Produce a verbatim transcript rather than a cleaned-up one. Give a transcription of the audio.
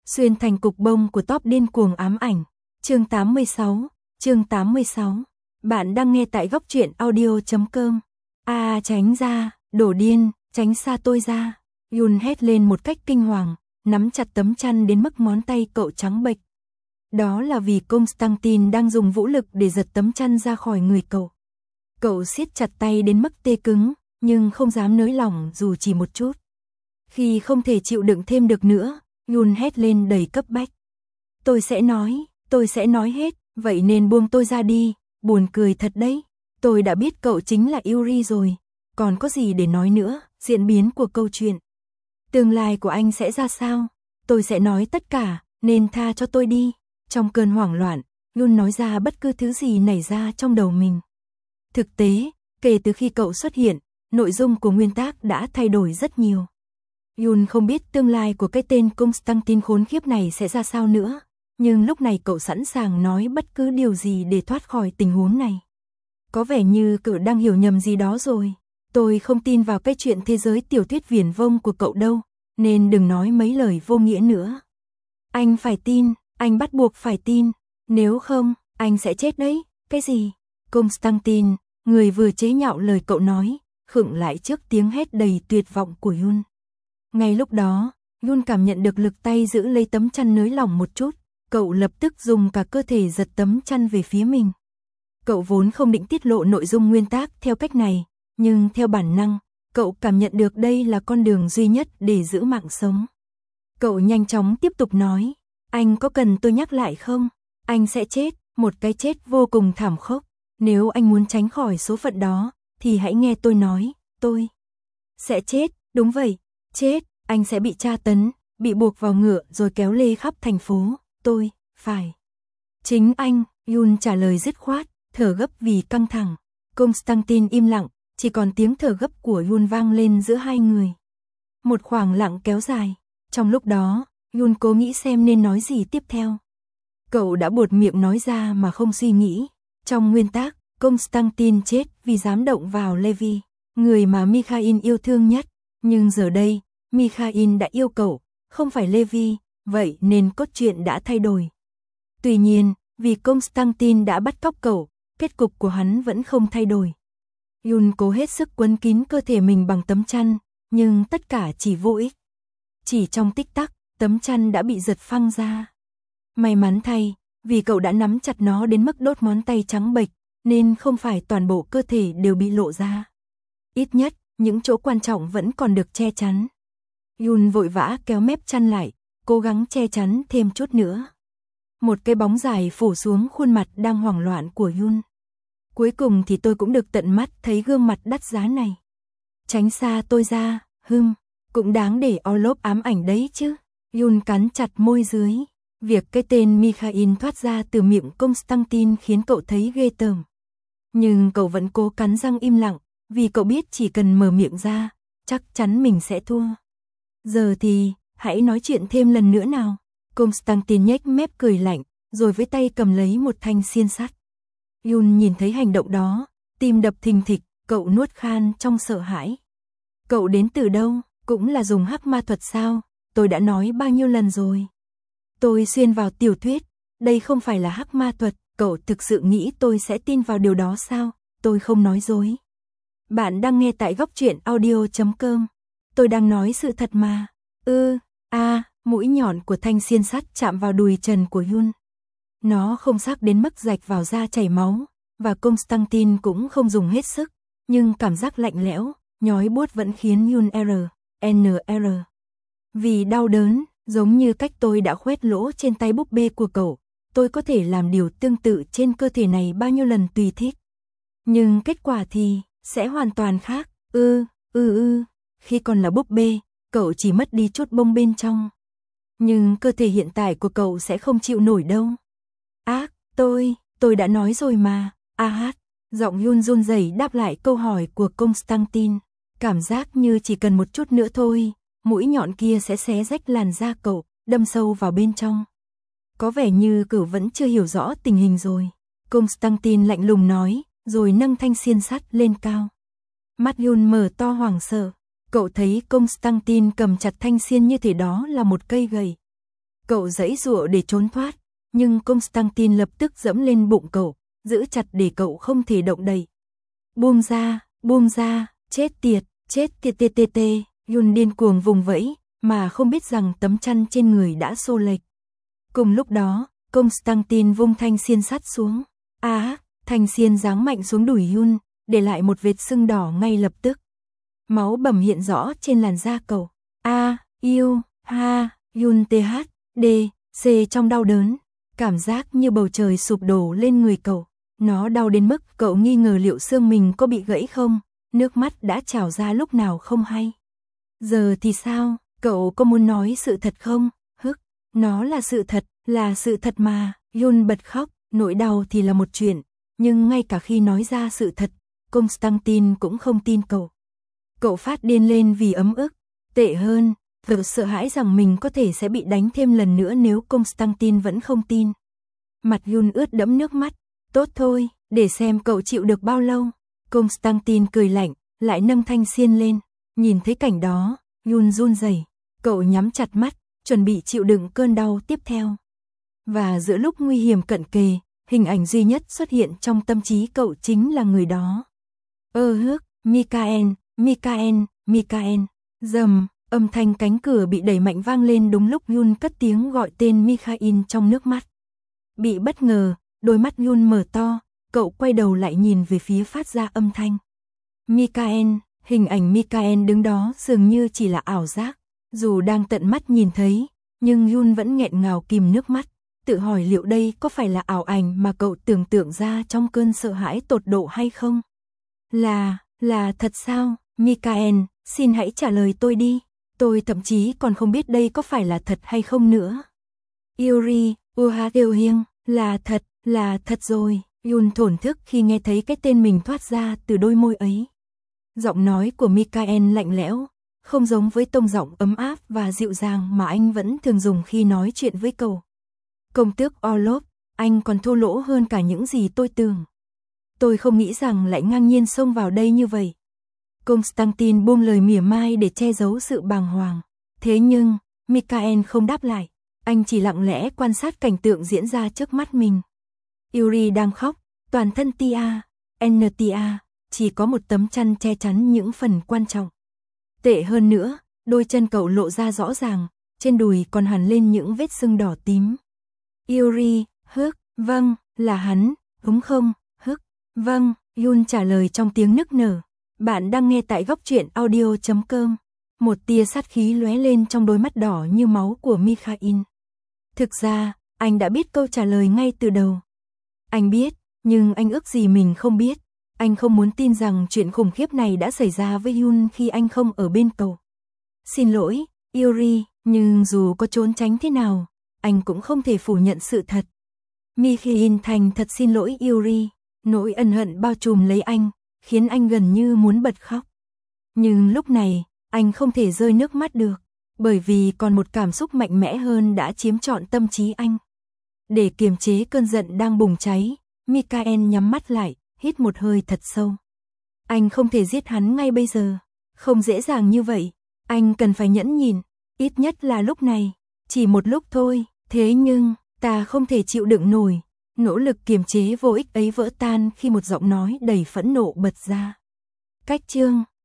Xuyên thành cục bông của top điên cuồng ám ảnh. Chương tám mươi sáu, chương tám mươi sáu. Bạn đang nghe tại góc truyện audio chấm com. A à, tránh ra, đổ điên, tránh xa tôi ra. Yun hét lên một cách kinh hoàng, nắm chặt tấm chăn đến mức ngón tay cậu trắng bệch. Đó là vì Constantine đang dùng vũ lực để giật tấm chăn ra khỏi người cậu. Cậu siết chặt tay đến mức tê cứng, nhưng không dám nới lỏng dù chỉ một chút. Khi không thể chịu đựng thêm được nữa, Yun hét lên đầy cấp bách. Tôi sẽ nói, tôi sẽ nói hết, vậy nên buông tôi ra đi, buồn cười thật đấy. Tôi đã biết cậu chính là Yuri rồi, còn có gì để nói nữa, diễn biến của câu chuyện. Tương lai của anh sẽ ra sao? Tôi sẽ nói tất cả, nên tha cho tôi đi. Trong cơn hoảng loạn, Yun nói ra bất cứ thứ gì nảy ra trong đầu mình. Thực tế, kể từ khi cậu xuất hiện, nội dung của nguyên tác đã thay đổi rất nhiều. Yun không biết tương lai của cái tên Constantine khốn khiếp này sẽ ra sao nữa, nhưng lúc này cậu sẵn sàng nói bất cứ điều gì để thoát khỏi tình huống này. Có vẻ như cậu đang hiểu nhầm gì đó rồi. Tôi không tin vào cái chuyện thế giới tiểu thuyết viển vông của cậu đâu, nên đừng nói mấy lời vô nghĩa nữa. Anh phải tin, anh bắt buộc phải tin, nếu không, anh sẽ chết đấy. Cái gì? Constantine, người vừa chế nhạo lời cậu nói, khựng lại trước tiếng hét đầy tuyệt vọng của Yun. Ngay lúc đó, Yun cảm nhận được lực tay giữ lấy tấm chăn nới lỏng một chút, cậu lập tức dùng cả cơ thể giật tấm chăn về phía mình. Cậu vốn không định tiết lộ nội dung nguyên tác theo cách này, nhưng theo bản năng, cậu cảm nhận được đây là con đường duy nhất để giữ mạng sống. Cậu nhanh chóng tiếp tục nói, anh có cần tôi nhắc lại không? Anh sẽ chết, một cái chết vô cùng thảm khốc. Nếu anh muốn tránh khỏi số phận đó, thì hãy nghe tôi nói, tôi sẽ chết, đúng vậy, chết, anh sẽ bị tra tấn, bị buộc vào ngựa rồi kéo lê khắp thành phố, tôi, phải. Chính anh, Yun trả lời dứt khoát, thở gấp vì căng thẳng. Constantine im lặng, chỉ còn tiếng thở gấp của Yun vang lên giữa hai người. Một khoảng lặng kéo dài, trong lúc đó, Yun cố nghĩ xem nên nói gì tiếp theo. Cậu đã buột miệng nói ra mà không suy nghĩ. Trong nguyên tác, Constantine chết vì dám động vào Levi, người mà Mikhail yêu thương nhất, nhưng giờ đây, Mikhail đã yêu cậu, không phải Levi, vậy nên cốt truyện đã thay đổi. Tuy nhiên, vì Constantine đã bắt cóc cậu, kết cục của hắn vẫn không thay đổi. Yun cố hết sức quấn kín cơ thể mình bằng tấm chăn, nhưng tất cả chỉ vô ích. Chỉ trong tích tắc, tấm chăn đã bị giật phăng ra. May mắn thay, vì cậu đã nắm chặt nó đến mức đốt ngón tay trắng bệch, nên không phải toàn bộ cơ thể đều bị lộ ra. Ít nhất, những chỗ quan trọng vẫn còn được che chắn. Yun vội vã kéo mép chăn lại, cố gắng che chắn thêm chút nữa. Một cái bóng dài phủ xuống khuôn mặt đang hoảng loạn của Yun. Cuối cùng thì tôi cũng được tận mắt thấy gương mặt đắt giá này. Tránh xa tôi ra, hừm, cũng đáng để Orlov ám ảnh đấy chứ. Yun cắn chặt môi dưới. Việc cái tên Mikhail thoát ra từ miệng Constantine khiến cậu thấy ghê tởm. Nhưng cậu vẫn cố cắn răng im lặng, vì cậu biết chỉ cần mở miệng ra, chắc chắn mình sẽ thua. Giờ thì, hãy nói chuyện thêm lần nữa nào. Constantine nhếch mép cười lạnh, rồi với tay cầm lấy một thanh xiên sắt. Yun nhìn thấy hành động đó, tim đập thình thịch, cậu nuốt khan trong sợ hãi. Cậu đến từ đâu, cũng là dùng hắc ma thuật sao, tôi đã nói bao nhiêu lần rồi. Tôi xuyên vào tiểu thuyết, đây không phải là hắc ma thuật, cậu thực sự nghĩ tôi sẽ tin vào điều đó sao, tôi không nói dối. Bạn đang nghe tại góc truyện audio chấm com, tôi đang nói sự thật mà. Ư, a, à, mũi nhọn của thanh xiên sắt chạm vào đùi trần của Yun. Nó không sắc đến mức rạch vào da chảy máu, và Constantine cũng không dùng hết sức, nhưng cảm giác lạnh lẽo, nhói buốt vẫn khiến Yun R, N R. Vì đau đớn, giống như cách tôi đã khoét lỗ trên tay búp bê của cậu, tôi có thể làm điều tương tự trên cơ thể này bao nhiêu lần tùy thích. Nhưng kết quả thì, sẽ hoàn toàn khác, ư, ư ư, khi còn là búp bê, cậu chỉ mất đi chút bông bên trong. Nhưng cơ thể hiện tại của cậu sẽ không chịu nổi đâu. Ác, tôi, tôi đã nói rồi mà, a hát, giọng Yun run rẩy đáp lại câu hỏi của Constantine. Cảm giác như chỉ cần một chút nữa thôi, mũi nhọn kia sẽ xé rách làn da cậu, đâm sâu vào bên trong. Có vẻ như cậu vẫn chưa hiểu rõ tình hình rồi. Constantine lạnh lùng nói, rồi nâng thanh xiên sắt lên cao. Mắt Yun mở to hoảng sợ. Cậu thấy Constantine cầm chặt thanh xiên như thể đó là một cây gậy. Cậu giãy giụa để trốn thoát, nhưng Constantine lập tức giẫm lên bụng cậu, giữ chặt để cậu không thể động đậy. Buông ra, buông ra, chết tiệt, chết tiệt tiệt tiệt tiệt. Yun điên cuồng vùng vẫy, mà không biết rằng tấm chăn trên người đã xô lệch. Cùng lúc đó, Constantine vung thanh xiên sắt xuống. A, à, thanh xiên giáng mạnh xuống đùi Yun, để lại một vệt sưng đỏ ngay lập tức. Máu bầm hiện rõ trên làn da cậu. A, yêu, ha, Yun tê hát, đê, xê trong đau đớn, cảm giác như bầu trời sụp đổ lên người cậu. Nó đau đến mức cậu nghi ngờ liệu xương mình có bị gãy không, nước mắt đã trào ra lúc nào không hay. Giờ thì sao, cậu có muốn nói sự thật không? Hức, nó là sự thật, là sự thật mà. Yun bật khóc, nỗi đau thì là một chuyện, nhưng ngay cả khi nói ra sự thật, Constantine cũng không tin cậu. Cậu phát điên lên vì ấm ức, tệ hơn, cậu sợ hãi rằng mình có thể sẽ bị đánh thêm lần nữa nếu Constantine vẫn không tin. Mặt Yun ướt đẫm nước mắt, tốt thôi, để xem cậu chịu được bao lâu. Constantine cười lạnh, lại nâng thanh xiên lên, nhìn thấy cảnh đó, Yun run rẩy, cậu nhắm chặt mắt, chuẩn bị chịu đựng cơn đau tiếp theo. Và giữa lúc nguy hiểm cận kề, hình ảnh duy nhất xuất hiện trong tâm trí cậu chính là người đó. Ơ hước, Michael, Michael, Michael, rầm, âm thanh cánh cửa bị đẩy mạnh vang lên đúng lúc Yun cất tiếng gọi tên Michael trong nước mắt. Bị bất ngờ, đôi mắt Yun mở to, cậu quay đầu lại nhìn về phía phát ra âm thanh. Michael, hình ảnh Michael đứng đó dường như chỉ là ảo giác, dù đang tận mắt nhìn thấy, nhưng Yun vẫn nghẹn ngào kìm nước mắt, tự hỏi liệu đây có phải là ảo ảnh mà cậu tưởng tượng ra trong cơn sợ hãi tột độ hay không? Là, là thật sao? Michael, xin hãy trả lời tôi đi, tôi thậm chí còn không biết đây có phải là thật hay không nữa. Yuri, Uha kêu hiêng, là thật, là thật rồi. Yun thổn thức khi nghe thấy cái tên mình thoát ra từ đôi môi ấy. Giọng nói của Michael lạnh lẽo, không giống với tông giọng ấm áp và dịu dàng mà anh vẫn thường dùng khi nói chuyện với cậu. Công tước Orlov, anh còn thô lỗ hơn cả những gì tôi tưởng. Tôi không nghĩ rằng lại ngang nhiên xông vào đây như vậy. Constantine buông lời mỉa mai để che giấu sự bàng hoàng. Thế nhưng, Michael không đáp lại. Anh chỉ lặng lẽ quan sát cảnh tượng diễn ra trước mắt mình. Yuri đang khóc, toàn thân tia, en tia, chỉ có một tấm chăn che chắn những phần quan trọng. Tệ hơn nữa, đôi chân cậu lộ ra rõ ràng, trên đùi còn hằn lên những vết sưng đỏ tím. Yuri, hức, vâng, là hắn, đúng không, hức, vâng, Yun trả lời trong tiếng nức nở. Bạn đang nghe tại góc truyện audio chấm com. Một tia sát khí lóe lên trong đôi mắt đỏ như máu của Michael. Thực ra, anh đã biết câu trả lời ngay từ đầu. Anh biết, nhưng anh ước gì mình không biết. Anh không muốn tin rằng chuyện khủng khiếp này đã xảy ra với Yun khi anh không ở bên cậu. Xin lỗi, Yuri, nhưng dù có trốn tránh thế nào, anh cũng không thể phủ nhận sự thật. Michael thành thật xin lỗi Yuri, nỗi ân hận bao trùm lấy anh, khiến anh gần như muốn bật khóc. Nhưng lúc này, anh không thể rơi nước mắt được, bởi vì còn một cảm xúc mạnh mẽ hơn đã chiếm trọn tâm trí anh. Để kiềm chế cơn giận đang bùng cháy, Michael nhắm mắt lại, hít một hơi thật sâu. Anh không thể giết hắn ngay bây giờ, không dễ dàng như vậy, anh cần phải nhẫn nhịn, ít nhất là lúc này, chỉ một lúc thôi, thế nhưng, ta không thể chịu đựng nổi. Nỗ lực kiềm chế vô ích ấy vỡ tan khi một giọng nói đầy phẫn nộ bật ra. Cách chương